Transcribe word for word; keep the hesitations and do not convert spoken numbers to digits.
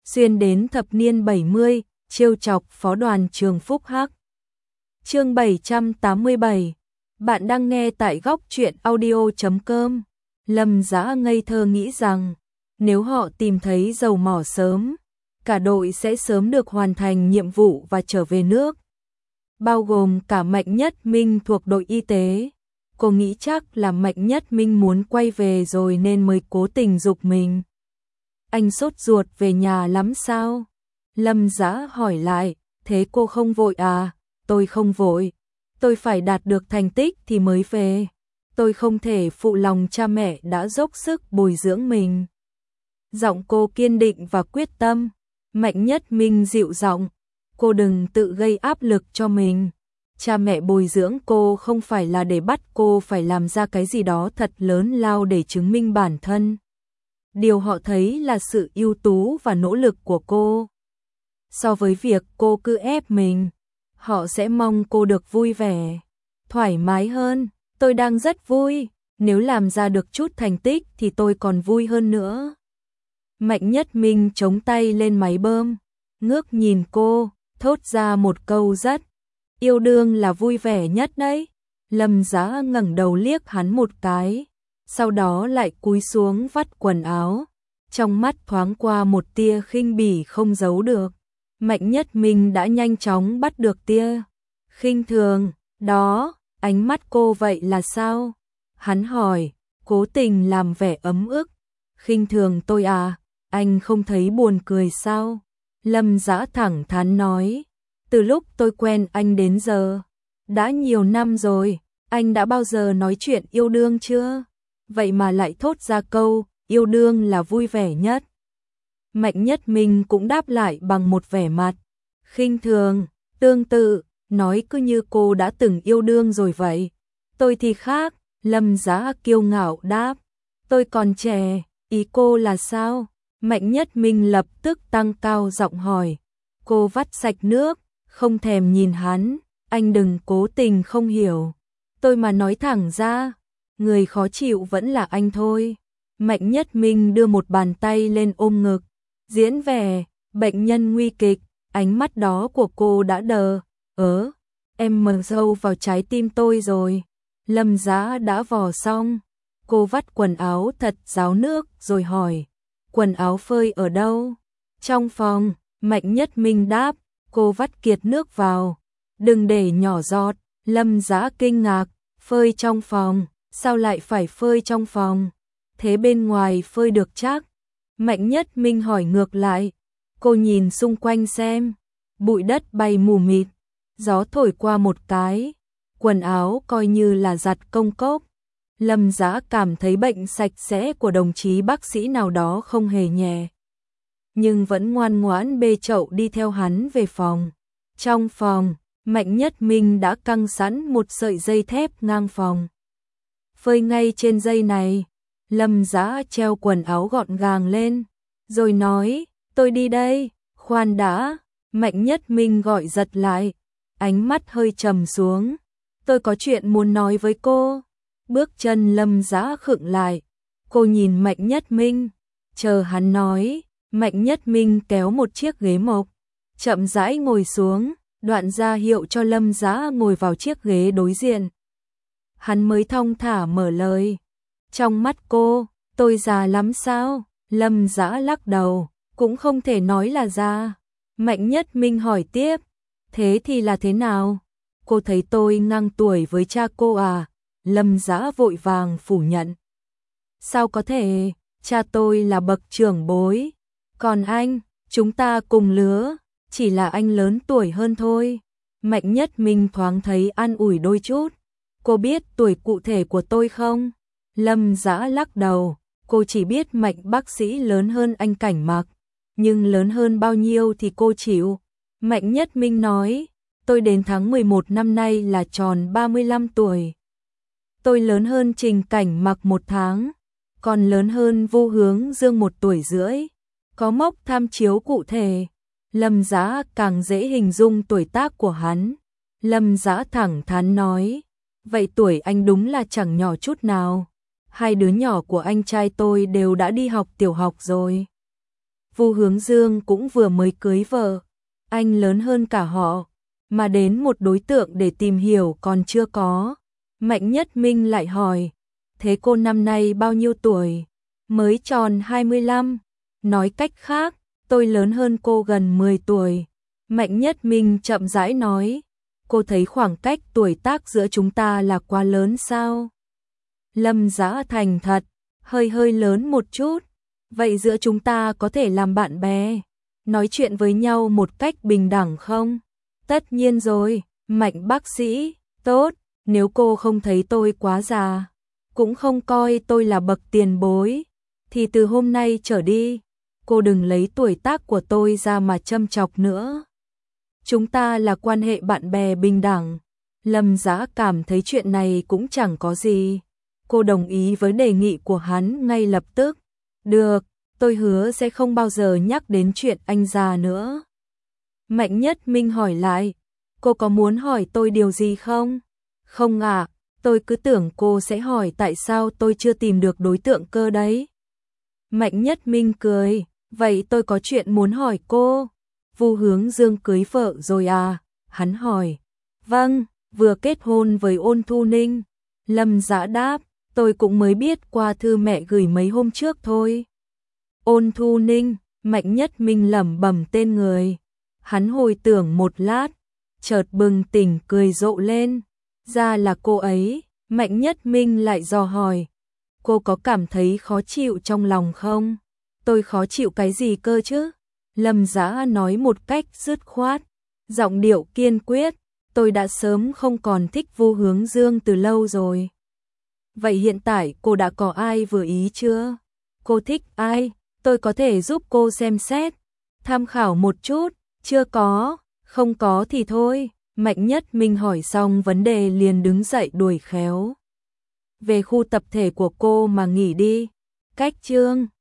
xuyên đến thập niên bảy mươi, trêu chọc phó đoàn trường Phúc Hắc. Chương bảy trăm tám mươi bảy. Bạn đang nghe tại góc truyện audio chấm com. Lâm Dã ngây thơ nghĩ rằng, nếu họ tìm thấy dầu mỏ sớm, cả đội sẽ sớm được hoàn thành nhiệm vụ và trở về nước. Bao gồm cả Mạnh Nhất Minh thuộc đội y tế. Cô nghĩ chắc là Mạnh Nhất Minh muốn quay về rồi nên mới cố tình giục mình. Anh sốt ruột về nhà lắm sao? Lâm Dã hỏi lại, thế cô không vội à? Tôi không vội. Tôi phải đạt được thành tích thì mới về. Tôi không thể phụ lòng cha mẹ đã dốc sức bồi dưỡng mình. Giọng cô kiên định và quyết tâm. Mạnh Nhất Minh dịu giọng, cô đừng tự gây áp lực cho mình. Cha mẹ bồi dưỡng cô không phải là để bắt cô phải làm ra cái gì đó thật lớn lao để chứng minh bản thân. Điều họ thấy là sự ưu tú và nỗ lực của cô. So với việc cô cứ ép mình, họ sẽ mong cô được vui vẻ, thoải mái hơn. Tôi đang rất vui, nếu làm ra được chút thành tích thì tôi còn vui hơn nữa. Mạnh Nhất Minh chống tay lên máy bơm, ngước nhìn cô, thốt ra một câu rất, yêu đương là vui vẻ nhất đấy. Lâm Dã ngẩng đầu liếc hắn một cái, sau đó lại cúi xuống vắt quần áo, trong mắt thoáng qua một tia khinh bỉ không giấu được. Mạnh Nhất Minh đã nhanh chóng bắt được tia khinh thường đó. Ánh mắt cô vậy là sao? Hắn hỏi, cố tình làm vẻ ấm ức. Khinh thường tôi à? Anh không thấy buồn cười sao? Lâm Dã thẳng thắn nói, từ lúc tôi quen anh đến giờ, đã nhiều năm rồi, anh đã bao giờ nói chuyện yêu đương chưa? Vậy mà lại thốt ra câu, yêu đương là vui vẻ nhất. Mạnh Nhất Minh cũng đáp lại bằng một vẻ mặt khinh thường, tương tự, nói cứ như cô đã từng yêu đương rồi vậy. Tôi thì khác. Lâm Dã kiêu ngạo đáp, tôi còn trẻ. Ý cô là sao? Mạnh Nhất Minh lập tức tăng cao giọng hỏi. Cô vắt sạch nước, không thèm nhìn hắn. Anh đừng cố tình không hiểu. Tôi mà nói thẳng ra, người khó chịu vẫn là anh thôi. Mạnh Nhất Minh đưa một bàn tay lên ôm ngực, diễn vẻ bệnh nhân nguy kịch. Ánh mắt đó của cô đã đờ ớ, em mờ sâu vào trái tim tôi rồi. Lâm Dã đã vò xong, cô vắt quần áo thật ráo nước rồi hỏi, quần áo phơi ở đâu? Trong phòng. Mạnh Nhất Minh đáp, cô vắt kiệt nước vào, đừng để nhỏ giọt. Lâm Dã kinh ngạc, phơi trong phòng, sao lại phải phơi trong phòng? Thế bên ngoài phơi được chắc? Mạnh Nhất Minh hỏi ngược lại. Cô nhìn xung quanh xem, bụi đất bay mù mịt, gió thổi qua một cái, quần áo coi như là giặt công cốc. Lâm Dã cảm thấy bệnh sạch sẽ của đồng chí bác sĩ nào đó không hề nhẹ, nhưng vẫn ngoan ngoãn bê chậu đi theo hắn về phòng. Trong phòng, Mạnh Nhất Minh đã căng sẵn một sợi dây thép ngang phòng. Phơi ngay trên dây này. Lâm Dã treo quần áo gọn gàng lên, rồi nói, tôi đi đây. Khoan đã. Mạnh Nhất Minh gọi giật lại, ánh mắt hơi trầm xuống. Tôi có chuyện muốn nói với cô. Bước chân Lâm Dã khựng lại. Cô nhìn Mạnh Nhất Minh, chờ hắn nói. Mạnh Nhất Minh kéo một chiếc ghế mộc, chậm rãi ngồi xuống, đoạn ra hiệu cho Lâm Dã ngồi vào chiếc ghế đối diện. Hắn mới thong thả mở lời. Trong mắt cô, tôi già lắm sao? Lâm Dã lắc đầu, cũng không thể nói là già. Mạnh Nhất Minh hỏi tiếp, thế thì là thế nào? Cô thấy tôi ngang tuổi với cha cô à? Lâm Dã vội vàng phủ nhận. Sao có thể, cha tôi là bậc trưởng bối. Còn anh, chúng ta cùng lứa, chỉ là anh lớn tuổi hơn thôi. Mạnh Nhất Minh thoáng thấy an ủi đôi chút. Cô biết tuổi cụ thể của tôi không? Lâm Dã lắc đầu, cô chỉ biết Mạnh bác sĩ lớn hơn anh Cảnh Mặc, nhưng lớn hơn bao nhiêu thì cô chịu. Mạnh Nhất Minh nói, tôi đến tháng mười một năm nay là tròn ba mươi lăm tuổi. Tôi lớn hơn Trình Cảnh Mặc một tháng, còn lớn hơn Vô Hướng Dương một tuổi rưỡi. Có mốc tham chiếu cụ thể. Lâm Dã càng dễ hình dung tuổi tác của hắn. Lâm Dã thẳng thắn nói, vậy tuổi anh đúng là chẳng nhỏ chút nào. Hai đứa nhỏ của anh trai tôi đều đã đi học tiểu học rồi. Vu Hướng Dương cũng vừa mới cưới vợ, anh lớn hơn cả họ, mà đến một đối tượng để tìm hiểu còn chưa có. Mạnh Nhất Minh lại hỏi, thế cô năm nay bao nhiêu tuổi? Mới tròn hai mươi lăm. Nói cách khác, tôi lớn hơn cô gần mười tuổi. Mạnh Nhất Minh chậm rãi nói, cô thấy khoảng cách tuổi tác giữa chúng ta là quá lớn sao? Lâm Dã thành thật, hơi hơi lớn một chút. Vậy giữa chúng ta có thể làm bạn bè, nói chuyện với nhau một cách bình đẳng không? Tất nhiên rồi, Mạnh bác sĩ, tốt, nếu cô không thấy tôi quá già, cũng không coi tôi là bậc tiền bối, thì từ hôm nay trở đi, cô đừng lấy tuổi tác của tôi ra mà châm chọc nữa. Chúng ta là quan hệ bạn bè bình đẳng. Lâm Dã cảm thấy chuyện này cũng chẳng có gì. Cô đồng ý với đề nghị của hắn ngay lập tức. Được, tôi hứa sẽ không bao giờ nhắc đến chuyện anh già nữa. Mạnh Nhất Minh hỏi lại, cô có muốn hỏi tôi điều gì không? Không ạ, tôi cứ tưởng cô sẽ hỏi tại sao tôi chưa tìm được đối tượng cơ đấy. Mạnh Nhất Minh cười, vậy tôi có chuyện muốn hỏi cô. Vu Hướng Dương cưới vợ rồi à? Hắn hỏi. Vâng, vừa kết hôn với Ôn Thu Ninh. Lâm Dã đáp, tôi cũng mới biết qua thư mẹ gửi mấy hôm trước thôi. Ôn Thu Ninh, Mạnh Nhất Minh lẩm bẩm tên người. Hắn hồi tưởng một lát, chợt bừng tỉnh cười rộ lên. Ra là cô ấy. Mạnh Nhất Minh lại dò hỏi, cô có cảm thấy khó chịu trong lòng không? Tôi khó chịu cái gì cơ chứ? Lâm Dã nói một cách dứt khoát, giọng điệu kiên quyết, tôi đã sớm không còn thích Vu Hướng Dương từ lâu rồi. Vậy hiện tại cô đã có ai vừa ý chưa? Cô thích ai? Tôi có thể giúp cô xem xét, tham khảo một chút. Chưa có, không có thì thôi. Mạnh Nhất Minh hỏi xong vấn đề liền đứng dậy đuổi khéo về khu tập thể của cô mà nghỉ đi. Cách chương